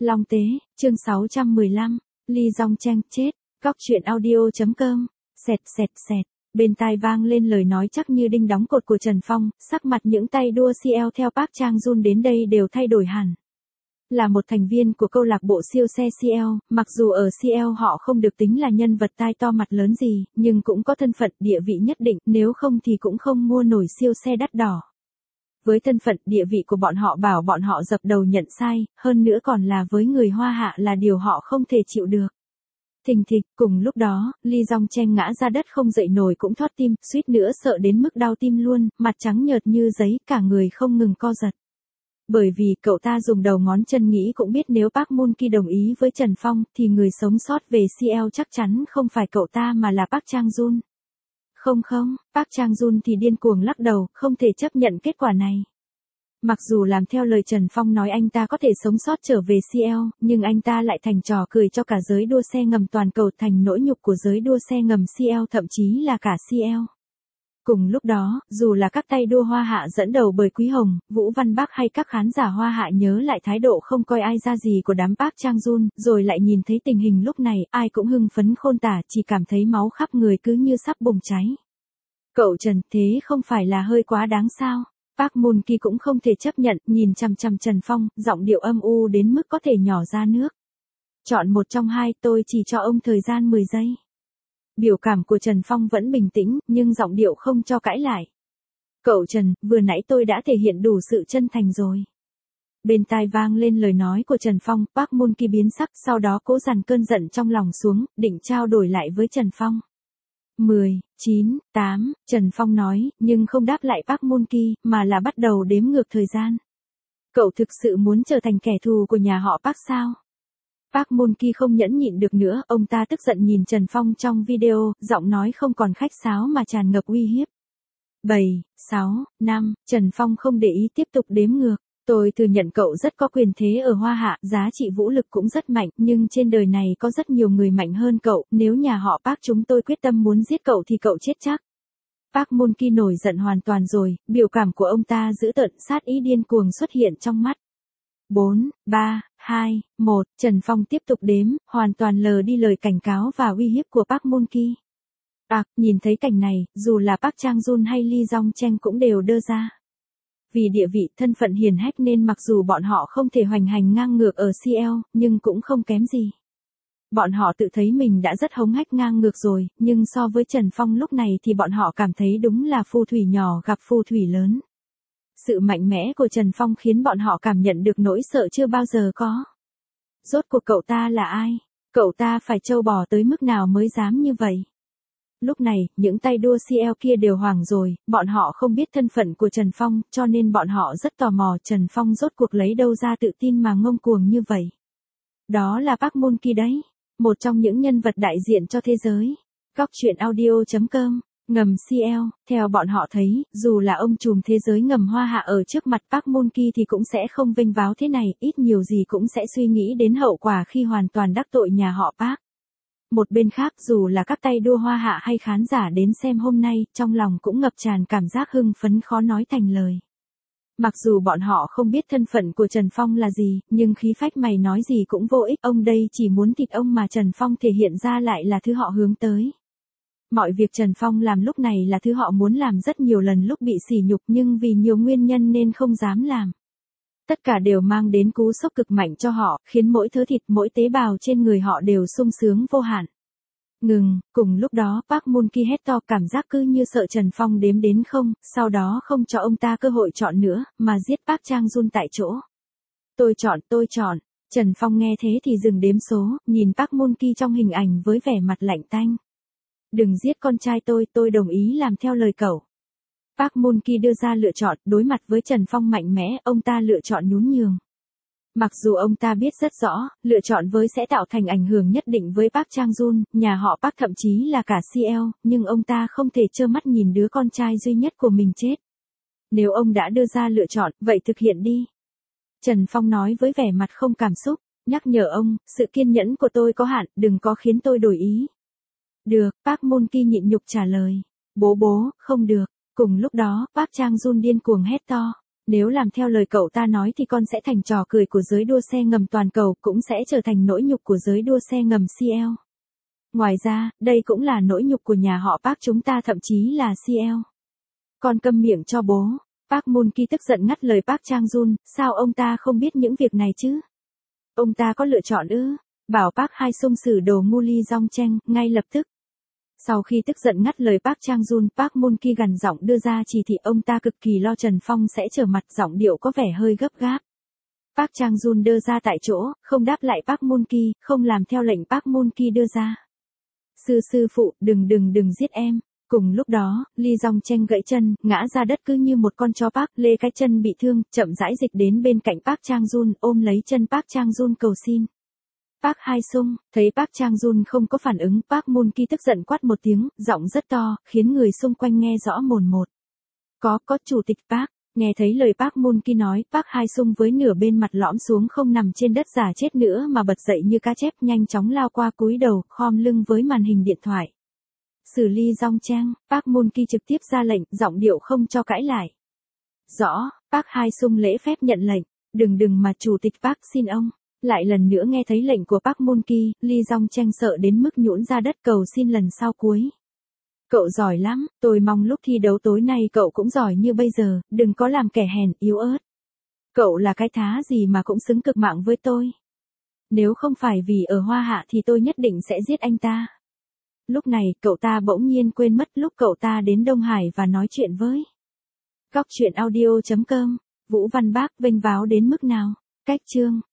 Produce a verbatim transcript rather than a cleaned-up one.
Long Tế, chương sáu trăm mười lăm, Lee Dong Cheng chết, góc truyện audio.com, sẹt sẹt sẹt, bên tai vang lên lời nói chắc như đinh đóng cột của Trần Phong, sắc mặt những tay đua xê lờ theo Park Chang Jun đến đây đều thay đổi hẳn. Là một thành viên của câu lạc bộ siêu xe xê lờ, mặc dù ở xê lờ họ không được tính là nhân vật tai to mặt lớn gì, nhưng cũng có thân phận địa vị nhất định, nếu không thì cũng không mua nổi siêu xe đắt đỏ. Với thân phận địa vị của bọn họ bảo bọn họ dập đầu nhận sai, hơn nữa còn là với người Hoa Hạ là điều họ không thể chịu được. Thình thịch, cùng lúc đó, Lee Dong Cheng ngã ra đất không dậy nổi cũng thót tim, suýt nữa sợ đến mức đau tim luôn, mặt trắng nhợt như giấy, cả người không ngừng co giật. Bởi vì cậu ta dùng đầu ngón chân nghĩ cũng biết nếu Park Moon Ki đồng ý với Trần Phong thì người sống sót về xê lờ chắc chắn không phải cậu ta mà là Park Chang Jun. Không không, Park Chang Jun thì điên cuồng lắc đầu, không thể chấp nhận kết quả này. Mặc dù làm theo lời Trần Phong nói anh ta có thể sống sót trở về xê lờ, nhưng anh ta lại thành trò cười cho cả giới đua xe ngầm toàn cầu, thành nỗi nhục của giới đua xe ngầm xê lờ, thậm chí là cả xê lờ. Cùng lúc đó, dù là các tay đua Hoa Hạ dẫn đầu bởi Quý Hồng, Vũ Văn Bắc hay các khán giả Hoa Hạ nhớ lại thái độ không coi ai ra gì của đám Park Chang Jun, rồi lại nhìn thấy tình hình lúc này, ai cũng hưng phấn khôn tả, chỉ cảm thấy máu khắp người cứ như sắp bùng cháy. Cậu Trần, thế không phải là hơi quá đáng sao? Park Moon Ki cũng không thể chấp nhận, nhìn chằm chằm Trần Phong, giọng điệu âm u đến mức có thể nhỏ ra nước. Chọn một trong hai, tôi chỉ cho ông thời gian mười giây. Biểu cảm của Trần Phong vẫn bình tĩnh, nhưng giọng điệu không cho cãi lại. Cậu Trần, vừa nãy tôi đã thể hiện đủ sự chân thành rồi. Bên tai vang lên lời nói của Trần Phong, Park Moon Ki biến sắc, sau đó cố dằn cơn giận trong lòng xuống, định trao đổi lại với Trần Phong. mười, chín, tám, Trần Phong nói, nhưng không đáp lại Park Moon Ki, mà là bắt đầu đếm ngược thời gian. Cậu thực sự muốn trở thành kẻ thù của nhà họ Park sao? Park Moon Ki không nhẫn nhịn được nữa, ông ta tức giận nhìn Trần Phong trong video, giọng nói không còn khách sáo mà tràn ngập uy hiếp. bảy, sáu, năm, Trần Phong không để ý tiếp tục đếm ngược. Tôi thừa nhận cậu rất có quyền thế ở Hoa Hạ, giá trị vũ lực cũng rất mạnh, nhưng trên đời này có rất nhiều người mạnh hơn cậu, nếu nhà họ Park chúng tôi quyết tâm muốn giết cậu thì cậu chết chắc. Park Moon Ki nổi giận hoàn toàn rồi, biểu cảm của ông ta dữ tợn, sát ý điên cuồng xuất hiện trong mắt. bốn, ba, hai, một, Trần Phong tiếp tục đếm, hoàn toàn lờ đi lời cảnh cáo và uy hiếp của Park Moon Ki. À, nhìn thấy cảnh này, dù là Park Chang Jun hay Lee Dong Cheng cũng đều đơ ra. Vì địa vị, thân phận hiển hách nên mặc dù bọn họ không thể hoành hành ngang ngược ở xê lờ, nhưng cũng không kém gì. Bọn họ tự thấy mình đã rất hống hách ngang ngược rồi, nhưng so với Trần Phong lúc này thì bọn họ cảm thấy đúng là phù thủy nhỏ gặp phù thủy lớn. Sự mạnh mẽ của Trần Phong khiến bọn họ cảm nhận được nỗi sợ chưa bao giờ có. Rốt cuộc cậu ta là ai? Cậu ta phải trâu bò tới mức nào mới dám như vậy? Lúc này, những tay đua xê lờ kia đều hoảng rồi, bọn họ không biết thân phận của Trần Phong, cho nên bọn họ rất tò mò Trần Phong rốt cuộc lấy đâu ra tự tin mà ngông cuồng như vậy. Đó là Park Moon Ki đấy, một trong những nhân vật đại diện cho thế giới. Góc truyện audio.com, ngầm xê lờ, theo bọn họ thấy, dù là ông trùm thế giới ngầm Hoa Hạ ở trước mặt Park Moon Ki thì cũng sẽ không vênh váo thế này, ít nhiều gì cũng sẽ suy nghĩ đến hậu quả khi hoàn toàn đắc tội nhà họ Park. Một bên khác, dù là các tay đua Hoa Hạ hay khán giả đến xem hôm nay, trong lòng cũng ngập tràn cảm giác hưng phấn khó nói thành lời. Mặc dù bọn họ không biết thân phận của Trần Phong là gì, nhưng khí phách mày nói gì cũng vô ích, ông đây chỉ muốn thịt ông mà Trần Phong thể hiện ra lại là thứ họ hướng tới. Mọi việc Trần Phong làm lúc này là thứ họ muốn làm rất nhiều lần lúc bị sỉ nhục, nhưng vì nhiều nguyên nhân nên không dám làm. Tất cả đều mang đến cú sốc cực mạnh cho họ, khiến mỗi thớ thịt, mỗi tế bào trên người họ đều sung sướng vô hạn. Ngừng, cùng lúc đó Park Moon Ki hét to, cảm giác cứ như sợ Trần Phong đếm đến không, sau đó không cho ông ta cơ hội chọn nữa, mà giết Park Chang Jun tại chỗ. Tôi chọn, tôi chọn. Trần Phong nghe thế thì dừng đếm số, nhìn Park Moon Ki trong hình ảnh với vẻ mặt lạnh tanh. Đừng giết con trai tôi, tôi đồng ý làm theo lời cậu. Park Moon Ki đưa ra lựa chọn, đối mặt với Trần Phong mạnh mẽ, ông ta lựa chọn nhún nhường. Mặc dù ông ta biết rất rõ, lựa chọn với sẽ tạo thành ảnh hưởng nhất định với Park Chang Jun, nhà họ Park thậm chí là cả xê lờ, nhưng ông ta không thể trơ mắt nhìn đứa con trai duy nhất của mình chết. Nếu ông đã đưa ra lựa chọn, vậy thực hiện đi. Trần Phong nói với vẻ mặt không cảm xúc, nhắc nhở ông, sự kiên nhẫn của tôi có hạn, đừng có khiến tôi đổi ý. Được, Park Moon Ki nhịn nhục trả lời. Bố bố, không được. Cùng lúc đó, Park Chang Jun điên cuồng hét to. Nếu làm theo lời cậu ta nói thì con sẽ thành trò cười của giới đua xe ngầm toàn cầu, cũng sẽ trở thành nỗi nhục của giới đua xe ngầm xê lờ. Ngoài ra, đây cũng là nỗi nhục của nhà họ Park chúng ta, thậm chí là xê lờ. Con câm miệng cho bố. Park Moon-ki tức giận ngắt lời Park Chang-jun, sao ông ta không biết những việc này chứ? Ông ta có lựa chọn ư? Bảo Park Hae-sung xử đồ ngu Lee Jong-chang, ngay lập tức. Sau khi tức giận ngắt lời Park Chang-jun, Park Moon-ki gằn giọng đưa ra chỉ thị, ông ta cực kỳ lo Trần Phong sẽ trở mặt, giọng điệu có vẻ hơi gấp gáp. Park Chang-jun đưa ra tại chỗ, không đáp lại Park Moon-ki, không làm theo lệnh Park Moon-ki đưa ra. Sư sư phụ, đừng đừng đừng giết em. Cùng lúc đó, Lee Jong-chang gãy chân, ngã ra đất cứ như một con chó. Park Lê cái chân bị thương, chậm rãi dịch đến bên cạnh Park Chang-jun, ôm lấy chân Park Chang-jun cầu xin. Park Hae-sung, thấy Park Chang-jun không có phản ứng, Park Moon-ki tức giận quát một tiếng, giọng rất to, khiến người xung quanh nghe rõ mồn một. Có, có chủ tịch Park. Nghe thấy lời Park Moon-ki nói, Park Hae-sung với nửa bên mặt lõm xuống, không nằm trên đất giả chết nữa mà bật dậy như cá chép, nhanh chóng lao qua cúi đầu, khom lưng với màn hình điện thoại. Xử Lee Jong-chang, Park Moon-ki trực tiếp ra lệnh, giọng điệu không cho cãi lại. Rõ, Park Hae-sung lễ phép nhận lệnh, đừng đừng mà chủ tịch Park xin ông. Lại lần nữa nghe thấy lệnh của Park Moon-ki, Lee Jong-chang sợ đến mức nhũn ra đất, cầu xin lần sau cuối. Cậu giỏi lắm, tôi mong lúc thi đấu tối nay cậu cũng giỏi như bây giờ, đừng có làm kẻ hèn, yếu ớt. Cậu là cái thá gì mà cũng xứng cực mạng với tôi. Nếu không phải vì ở Hoa Hạ thì tôi nhất định sẽ giết anh ta. Lúc này, cậu ta bỗng nhiên quên mất lúc cậu ta đến Đông Hải và nói chuyện với. Góc truyện audio chấm com, Vũ Văn Bác vênh váo đến mức nào? Cách chương